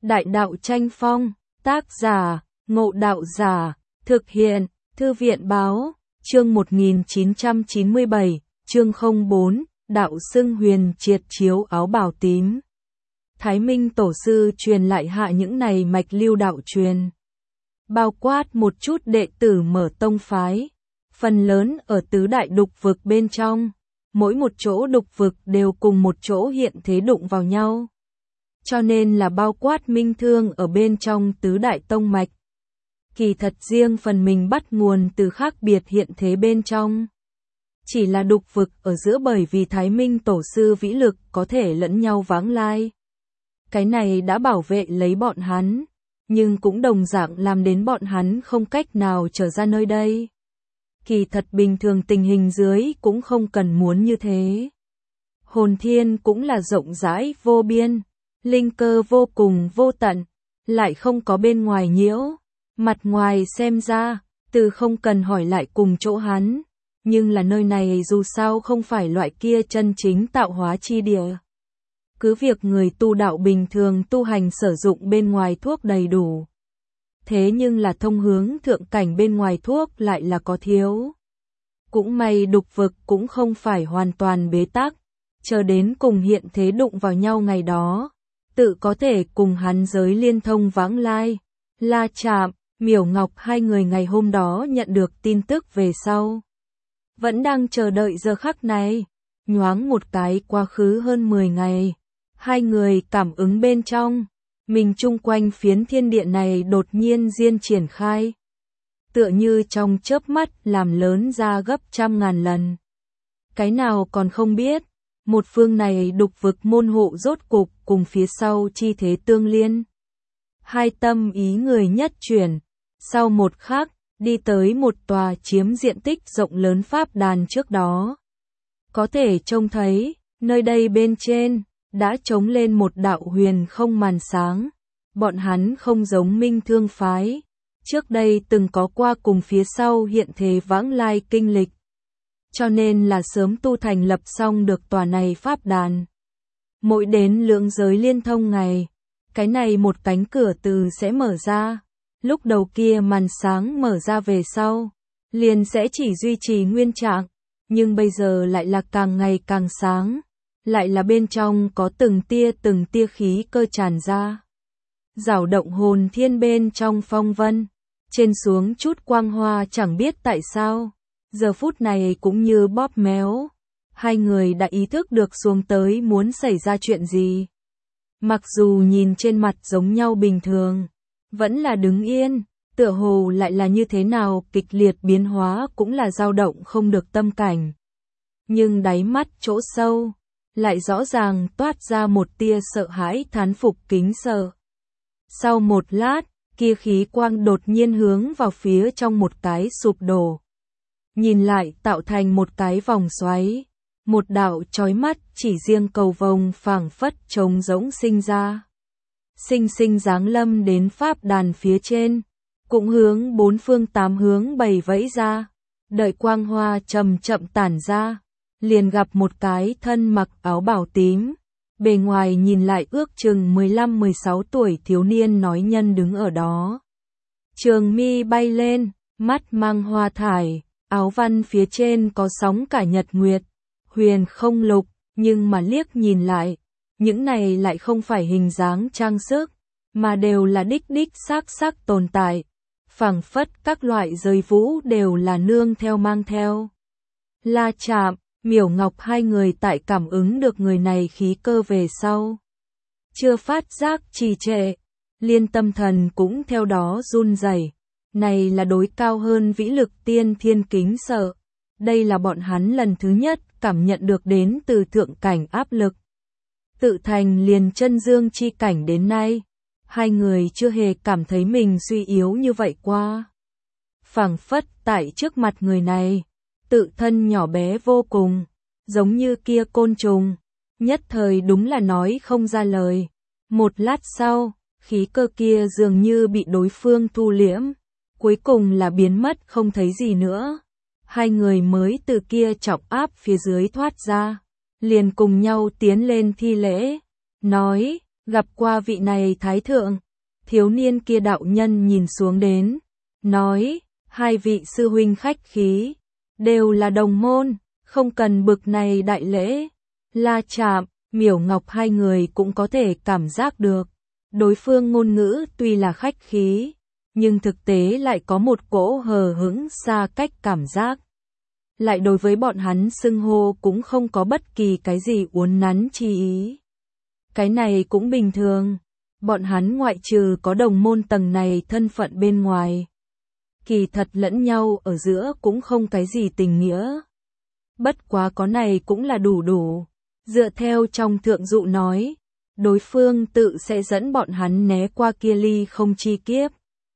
Đại đạo tranh phong, tác giả, Ngộ Đạo Giả, thực hiện, Thư viện báo, chương 1997, chương 04, đạo xưng huyền triệt chiếu áo bào tím. Thái Minh Tổ sư truyền lại hạ những này mạch lưu đạo truyền. Bao quát một chút đệ tử mở tông phái, phần lớn ở tứ đại đục vực bên trong, mỗi một chỗ đục vực đều cùng một chỗ hiện thế đụng vào nhau. Cho nên là bao quát minh thương ở bên trong tứ đại tông mạch. Kỳ thật riêng phần mình bắt nguồn từ khác biệt hiện thế bên trong. Chỉ là đục vực ở giữa bởi vì Thái Minh Tổ sư vĩ lực có thể lẫn nhau vãng lai. Cái này đã bảo vệ lấy bọn hắn, nhưng cũng đồng dạng làm đến bọn hắn không cách nào trở ra nơi đây. Kỳ thật bình thường tình hình dưới cũng không cần muốn như thế. Hồn thiên cũng là rộng rãi vô biên, linh cơ vô cùng vô tận, lại không có bên ngoài nhiễu. Mặt ngoài xem ra, từ không cần hỏi lại cùng chỗ hắn, nhưng là nơi này dù sao không phải loại kia chân chính tạo hóa chi địa. Cứ việc người tu đạo bình thường tu hành sử dụng bên ngoài thuốc đầy đủ. Thế nhưng là thông hướng thượng cảnh bên ngoài thuốc lại là có thiếu. Cũng may đục vực cũng không phải hoàn toàn bế tắc, chờ đến cùng hiện thế đụng vào nhau ngày đó, tự có thể cùng hắn giới liên thông vãng lai. La Trạm, Miểu Ngọc hai người ngày hôm đó nhận được tin tức về sau. Vẫn đang chờ đợi giờ khắc này, nhoáng một cái quá khứ hơn 10 ngày. Hai người cảm ứng bên trong, mình chung quanh phiến thiên địa này đột nhiên diên triển khai. Tựa như trong chớp mắt làm lớn ra gấp trăm ngàn lần. Cái nào còn không biết, một phương này đục vực môn hộ rốt cục cùng phía sau chi thế tương liên. Hai tâm ý người nhất chuyển, sau một khắc, đi tới một tòa chiếm diện tích rộng lớn pháp đàn trước đó. Có thể trông thấy, nơi đây bên trên, đã trống lên một đạo huyền không màn sáng. Bọn hắn không giống minh thương phái, trước đây từng có qua cùng phía sau hiện thế vãng lai kinh lịch. Cho nên là sớm tu thành lập xong được tòa này pháp đàn. Mỗi đến lượng giới liên thông ngày, cái này một cánh cửa từ sẽ mở ra. Lúc đầu kia màn sáng mở ra về sau, liền sẽ chỉ duy trì nguyên trạng, nhưng bây giờ lại là càng ngày càng sáng, lại là bên trong có từng tia khí cơ tràn ra. Rảo động hồn thiên bên trong phong vân, trên xuống chút quang hoa chẳng biết tại sao, giờ phút này cũng như bóp méo. Hai người đã ý thức được xuống tới muốn xảy ra chuyện gì. Mặc dù nhìn trên mặt giống nhau bình thường, vẫn là đứng yên, tựa hồ lại là như thế nào kịch liệt biến hóa cũng là dao động không được tâm cảnh. Nhưng đáy mắt chỗ sâu, lại rõ ràng toát ra một tia sợ hãi thán phục kính sợ. Sau một lát, kia khí quang đột nhiên hướng vào phía trong một cái sụp đổ. Nhìn lại tạo thành một cái vòng xoáy, một đạo chói mắt chỉ riêng cầu vồng phảng phất trống rỗng sinh ra. Sinh sinh giáng lâm đến pháp đàn phía trên, cũng hướng bốn phương tám hướng bày vẫy ra. Đợi quang hoa chậm chậm tản ra, liền gặp một cái thân mặc áo bào tím, bề ngoài nhìn lại ước chừng 15-16 tuổi thiếu niên nói nhân đứng ở đó. Trường mi bay lên, mắt mang hoa thải, áo văn phía trên có sóng cả nhật nguyệt, huyền không lục, nhưng mà liếc nhìn lại, những này lại không phải hình dáng trang sức, mà đều là đích xác tồn tại. Phảng phất các loại giới vũ đều là nương theo mang theo. La Trạm, Miểu Ngọc hai người tại cảm ứng được người này khí cơ về sau, chưa phát giác trì trệ, liên tâm thần cũng theo đó run rẩy. Này là đối cao hơn vĩ lực tiên thiên kính sợ. Đây là bọn hắn lần thứ nhất cảm nhận được đến từ thượng cảnh áp lực. Tự thành liền chân dương chi cảnh đến nay, hai người chưa hề cảm thấy mình suy yếu như vậy qua. Phảng phất tại trước mặt người này, tự thân nhỏ bé vô cùng, giống như kia côn trùng, nhất thời đúng là nói không ra lời. Một lát sau, khí cơ kia dường như bị đối phương thu liễm, cuối cùng là biến mất không thấy gì nữa. Hai người mới từ kia trọng áp phía dưới thoát ra, liền cùng nhau tiến lên thi lễ, nói, gặp qua vị này thái thượng. Thiếu niên kia đạo nhân nhìn xuống đến, nói, hai vị sư huynh khách khí, đều là đồng môn, không cần bực này đại lễ. La Trạm, Miểu Ngọc hai người cũng có thể cảm giác được, đối phương ngôn ngữ tuy là khách khí, nhưng thực tế lại có một cỗ hờ hững xa cách cảm giác. Lại đối với bọn hắn xưng hô cũng không có bất kỳ cái gì uốn nắn chi ý. Cái này cũng bình thường, bọn hắn ngoại trừ có đồng môn tầng này thân phận bên ngoài. Kỳ thật lẫn nhau ở giữa cũng không cái gì tình nghĩa. Bất quá có này cũng là đủ. Dựa theo trong thượng dụ nói, đối phương tự sẽ dẫn bọn hắn né qua kia ly không chi kiếp.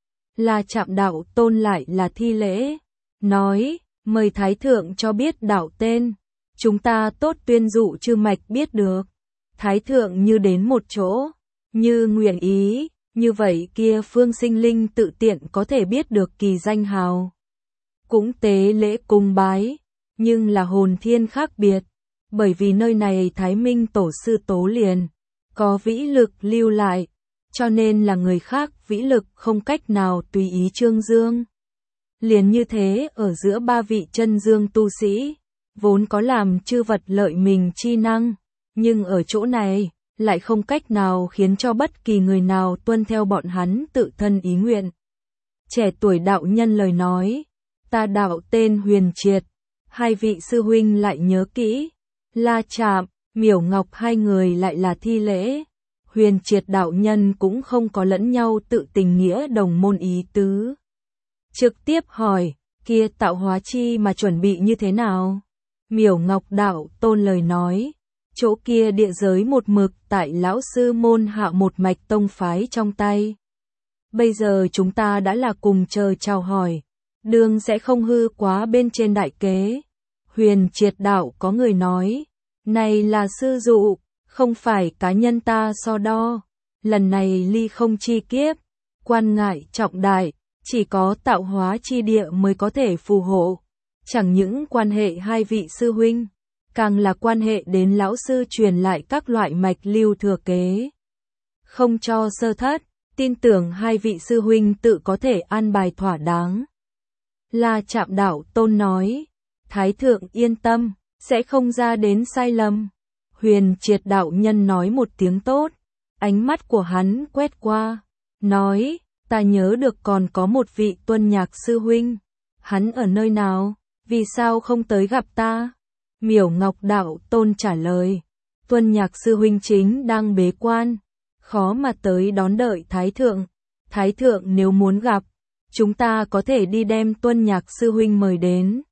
La Trạm đạo tôn lại là thi lễ, nói, mời thái thượng cho biết đạo tên, chúng ta tốt tuyên dụ chư mạch biết được. Thái thượng như đến một chỗ, như nguyện ý, như vậy kia phương sinh linh tự tiện có thể biết được kỳ danh hào. Cũng tế lễ cung bái, nhưng là hồn thiên khác biệt, bởi vì nơi này Thái Minh tổ sư tố liền, có vĩ lực lưu lại, cho nên là người khác vĩ lực không cách nào tùy ý trương dương. Liền như thế ở giữa ba vị chân dương tu sĩ, vốn có làm chư vật lợi mình chi năng, nhưng ở chỗ này, lại không cách nào khiến cho bất kỳ người nào tuân theo bọn hắn tự thân ý nguyện. Trẻ tuổi đạo nhân lời nói, ta đạo tên Huyền Triệt, hai vị sư huynh lại nhớ kỹ, La Trạm, Miểu Ngọc hai người lại là thi lễ. Huyền Triệt đạo nhân cũng không có lẫn nhau tự tình nghĩa đồng môn ý tứ. Trực tiếp hỏi, kia tạo hóa chi mà chuẩn bị như thế nào? Miểu Ngọc đạo tôn lời nói, chỗ kia địa giới một mực tại lão sư môn hạ một mạch tông phái trong tay. Bây giờ chúng ta đã là cùng chờ chào hỏi, đường sẽ không hư quá bên trên đại kế. Huyền Triệt đạo có người nói, này là sư dụ, không phải cá nhân ta so đo. Lần này ly không chi kiếp, quan ngại trọng đại, chỉ có tạo hóa chi địa mới có thể phù hộ. Chẳng những quan hệ hai vị sư huynh, càng là quan hệ đến lão sư truyền lại các loại mạch lưu thừa kế. Không cho sơ thất, tin tưởng hai vị sư huynh tự có thể an bài thỏa đáng. La Trạm đạo tôn nói, Thái thượng yên tâm, sẽ không ra đến sai lầm. Huyền Triệt đạo nhân nói một tiếng tốt, ánh mắt của hắn quét qua, nói, ta nhớ được còn có một vị Tuân Nhạc sư huynh, hắn ở nơi nào, vì sao không tới gặp ta? Miểu Ngọc đạo tôn trả lời, Tuân Nhạc sư huynh chính đang bế quan, khó mà tới đón đợi Thái thượng. Thái thượng nếu muốn gặp, chúng ta có thể đi đem Tuân Nhạc sư huynh mời đến.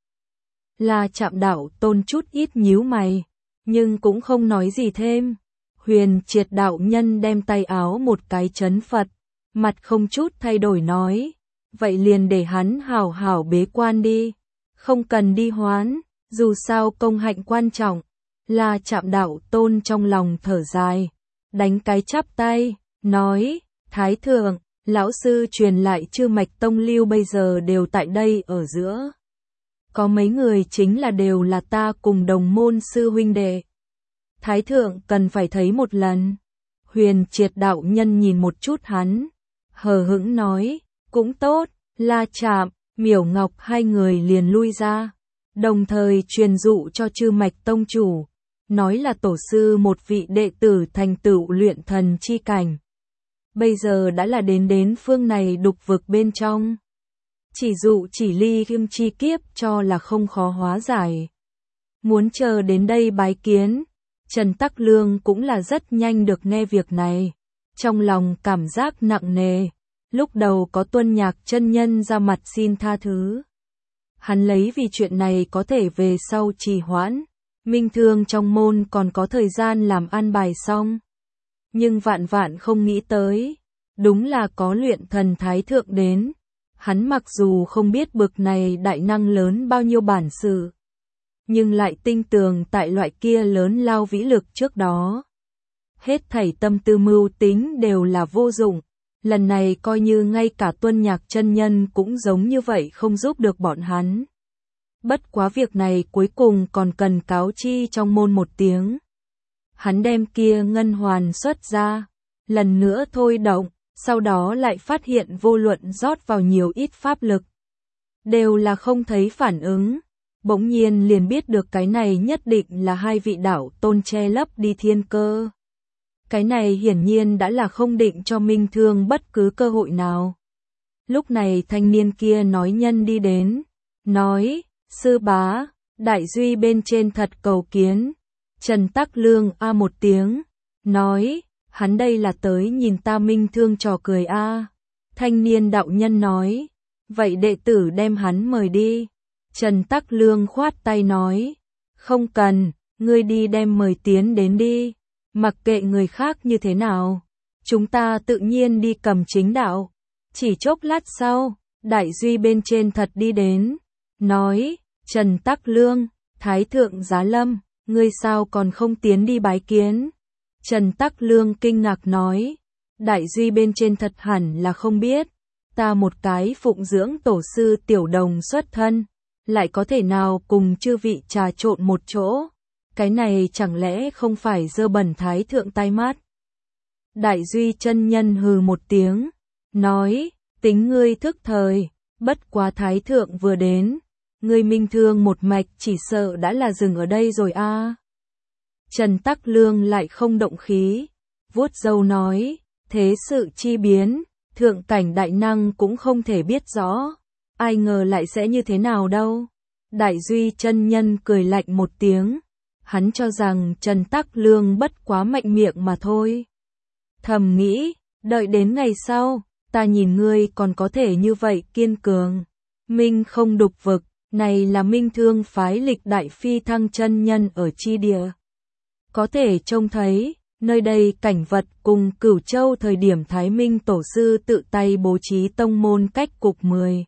La Trạm đạo tôn chút ít nhíu mày, nhưng cũng không nói gì thêm. Huyền Triệt đạo nhân đem tay áo một cái chấn Phật, mặt không chút thay đổi nói, vậy liền để hắn hảo hảo bế quan đi, không cần đi hoán, dù sao công hạnh quan trọng. La Trạm đạo tôn trong lòng thở dài, đánh cái chắp tay, nói, Thái thượng, lão sư truyền lại chư mạch tông lưu bây giờ đều tại đây ở giữa. Có mấy người chính là đều là ta cùng đồng môn sư huynh đệ. Thái thượng cần phải thấy một lần. Huyền Triệt đạo nhân nhìn một chút hắn, hờ hững nói, cũng tốt. La Trạm, Miểu Ngọc hai người liền lui ra, đồng thời truyền dụ cho chư mạch tông chủ, nói là tổ sư một vị đệ tử thành tựu luyện thần chi cảnh. Bây giờ đã là đến phương này đục vực bên trong. Chỉ dụ chỉ ly kim chi kiếp cho là không khó hóa giải. Muốn chờ đến đây bái kiến, Trần Tắc Lương cũng là rất nhanh được nghe việc này. Trong lòng cảm giác nặng nề, lúc đầu có Tuân Nhạc chân nhân ra mặt xin tha thứ. Hắn lấy vì chuyện này có thể về sau trì hoãn, minh thương trong môn còn có thời gian làm an bài xong. Nhưng vạn không nghĩ tới, đúng là có luyện thần Thái thượng đến. Hắn mặc dù không biết bực này đại năng lớn bao nhiêu bản sự, nhưng lại tinh tường tại loại kia lớn lao vĩ lực trước đó. Hết thảy tâm tư mưu tính đều là vô dụng, lần này coi như ngay cả Tuân Nhạc chân nhân cũng giống như vậy không giúp được bọn hắn. Bất quá việc này cuối cùng còn cần cáo chi trong môn một tiếng. Hắn đem kia ngân hoàn xuất ra, lần nữa thôi động, sau đó lại phát hiện vô luận rót vào nhiều ít pháp lực, đều là không thấy phản ứng. Bỗng nhiên liền biết được cái này nhất định là hai vị đạo tôn che lấp đi thiên cơ. Cái này hiển nhiên đã là không định cho Minh Thương bất cứ cơ hội nào. Lúc này thanh niên kia nói nhân đi đến, nói, sư bá, đại duy bên trên thật cầu kiến. Trần Tắc Lương a một tiếng, nói, hắn đây là tới nhìn ta Minh Thương trò cười a. Thanh niên đạo nhân nói, vậy đệ tử đem hắn mời đi. Trần Tắc Lương khoát tay nói, không cần, ngươi đi đem mời tiến đến đi, mặc kệ người khác như thế nào, chúng ta tự nhiên đi cầm chính đạo. Chỉ chốc lát sau, đại duy bên trên thật đi đến, nói, Trần Tắc Lương, Thái thượng giá lâm, ngươi sao còn không tiến đi bái kiến? Trần Tắc Lương kinh ngạc nói, đại duy bên trên thật hẳn là không biết, ta một cái phụng dưỡng tổ sư tiểu đồng xuất thân, lại có thể nào cùng chư vị trà trộn một chỗ, cái này chẳng lẽ không phải dơ bẩn Thái thượng tai mắt? Đại duy chân nhân hừ một tiếng, nói, tính ngươi thức thời, bất quá Thái thượng vừa đến, ngươi Minh Thương một mạch chỉ sợ đã là dừng ở đây rồi a. Trần Tắc Lương lại không động khí, vuốt râu nói, thế sự chi biến, thượng cảnh đại năng cũng không thể biết rõ, ai ngờ lại sẽ như thế nào đâu. Đại duy chân nhân cười lạnh một tiếng, hắn cho rằng Trần Tắc Lương bất quá mạnh miệng mà thôi. Thầm nghĩ, đợi đến ngày sau, ta nhìn ngươi còn có thể như vậy kiên cường. Minh không đục vực, này là Minh Thương phái lịch đại phi thăng chân nhân ở chi địa. Có thể trông thấy, nơi đây cảnh vật cùng Cửu Châu thời điểm Thái Minh tổ sư tự tay bố trí tông môn cách cục 10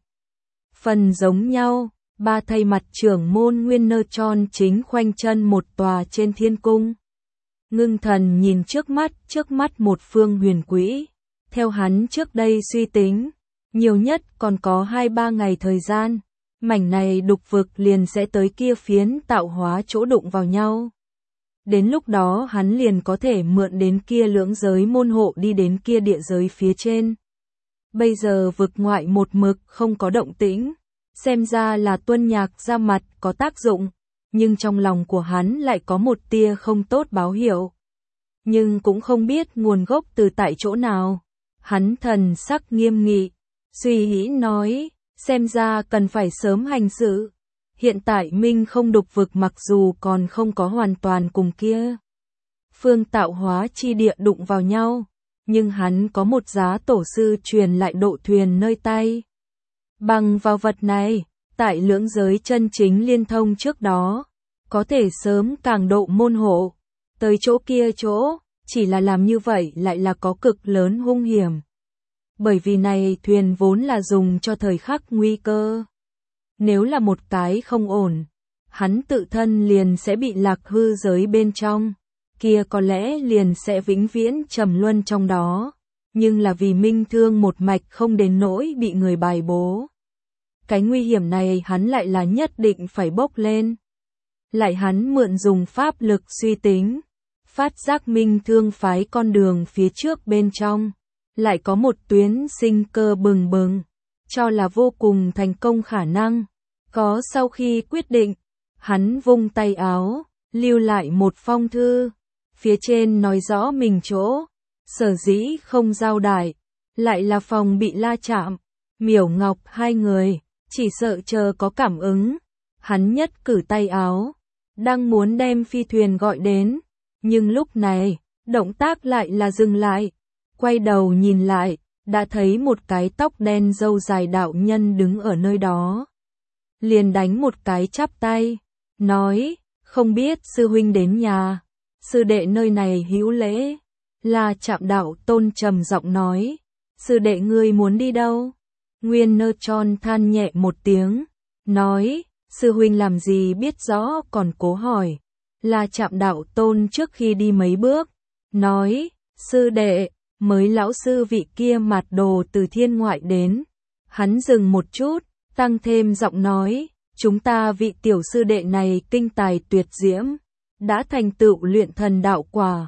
phần giống nhau. Ba thay mặt trưởng môn Nguyên Nơ Tròn chính khoanh chân một tòa trên thiên cung. Ngưng thần nhìn trước mắt một phương huyền quỹ. Theo hắn trước đây suy tính, nhiều nhất còn có 2-3 ngày thời gian, mảnh này đục vực liền sẽ tới kia phiến tạo hóa chỗ đụng vào nhau. Đến lúc đó hắn liền có thể mượn đến kia lưỡng giới môn hộ đi đến kia địa giới phía trên. Bây giờ vực ngoại một mực không có động tĩnh, xem ra là Tuân Nhạc ra mặt có tác dụng, nhưng trong lòng của hắn lại có một tia không tốt báo hiệu. Nhưng cũng không biết nguồn gốc từ tại chỗ nào. Hắn thần sắc nghiêm nghị, suy nghĩ nói, xem ra cần phải sớm hành sự. Hiện tại Minh không đục vực mặc dù còn không có hoàn toàn cùng kia phương tạo hóa chi địa đụng vào nhau, nhưng hắn có một giá tổ sư truyền lại độ thuyền nơi tay. Bằng vào vật này, tại lưỡng giới chân chính liên thông trước đó, có thể sớm càng độ môn hộ, tới chỗ kia chỗ, chỉ là làm như vậy lại là có cực lớn hung hiểm. Bởi vì này thuyền vốn là dùng cho thời khắc nguy cơ. Nếu là một cái không ổn, hắn tự thân liền sẽ bị lạc hư giới bên trong, kia có lẽ liền sẽ vĩnh viễn trầm luân trong đó, nhưng là vì Minh Thương một mạch không đến nỗi bị người bài bố. Cái nguy hiểm này hắn lại là nhất định phải bốc lên. Lại hắn mượn dùng pháp lực suy tính, phát giác Minh Thương phái con đường phía trước bên trong, lại có một tuyến sinh cơ bừng bừng, cho là vô cùng thành công khả năng. Có sau khi quyết định, hắn vung tay áo, lưu lại một phong thư, phía trên nói rõ mình chỗ, sở dĩ không giao đài, lại là phòng bị La Trạm, Miểu Ngọc hai người, chỉ sợ chờ có cảm ứng. Hắn nhất cử tay áo, đang muốn đem phi thuyền gọi đến, nhưng lúc này, động tác lại là dừng lại, quay đầu nhìn lại, đã thấy một cái tóc đen râu dài đạo nhân đứng ở nơi đó. Liền đánh một cái chắp tay, nói, không biết sư huynh đến nhà, sư đệ nơi này hữu lễ. La Trạm đạo tôn trầm giọng nói, sư đệ ngươi muốn đi đâu? Nguyên Nơ Tròn than nhẹ một tiếng, nói, sư huynh làm gì biết rõ còn cố hỏi. La Trạm đạo tôn trước khi đi mấy bước, nói, sư đệ, mới lão sư vị kia mạt đồ từ thiên ngoại đến. Hắn dừng một chút, tăng thêm giọng nói, chúng ta vị tiểu sư đệ này kinh tài tuyệt diễm, đã thành tựu luyện thần đạo quả,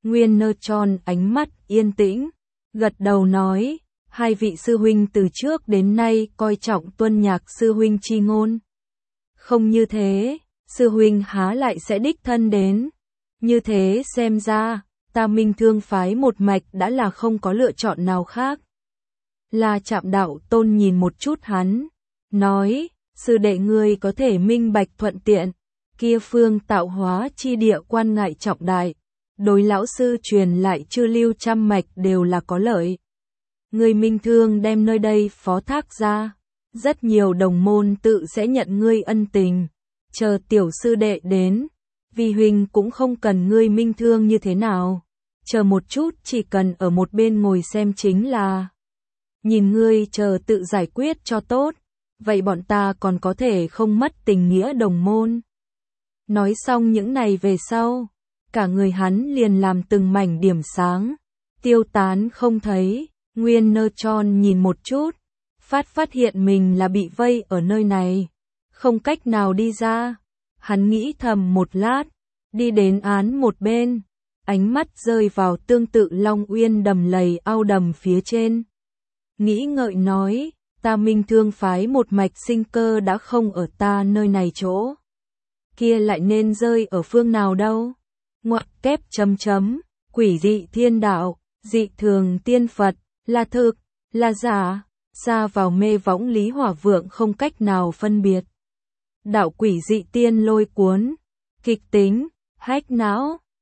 Nguyên Nơ tròn ánh mắt yên tĩnh, gật đầu nói, hai vị sư huynh từ trước đến nay coi trọng tuân nhạc sư huynh chi ngôn. Không như thế, sư huynh há lại sẽ đích thân đến. Như thế xem ra, ta Minh Thương phái một mạch đã là không có lựa chọn nào khác. La Trạm đạo tôn nhìn một chút hắn, nói, sư đệ ngươi có thể minh bạch thuận tiện, kia phương tạo hóa chi địa quan ngại trọng đại, đối lão sư truyền lại chư lưu trăm mạch đều là có lợi. Ngươi Minh Thương đem nơi đây phó thác ra, rất nhiều đồng môn tự sẽ nhận ngươi ân tình, chờ tiểu sư đệ đến, vì huynh cũng không cần ngươi Minh Thương như thế nào, chờ một chút chỉ cần ở một bên ngồi xem chính là. Nhìn ngươi chờ tự giải quyết cho tốt, vậy bọn ta còn có thể không mất tình nghĩa đồng môn. Nói xong những này về sau, cả người hắn liền làm từng mảnh điểm sáng, tiêu tán không thấy. Nguyên Nơ tròn nhìn một chút, phát hiện mình là bị vây ở nơi này, không cách nào đi ra. Hắn nghĩ thầm một lát, đi đến án một bên, ánh mắt rơi vào tương tự Long Uyên đầm lầy ao đầm phía trên. Nghĩ ngợi nói, ta Minh Thương phái một mạch sinh cơ đã không ở ta nơi này chỗ. Kia lại nên rơi ở phương nào đâu? Ngoặc kép chấm chấm, quỷ dị thiên đạo, dị thường tiên Phật, là thực, là giả, xa vào mê võng Lý Hỏa Vượng không cách nào phân biệt. Đạo quỷ dị tiên lôi cuốn, kịch tính, hách não,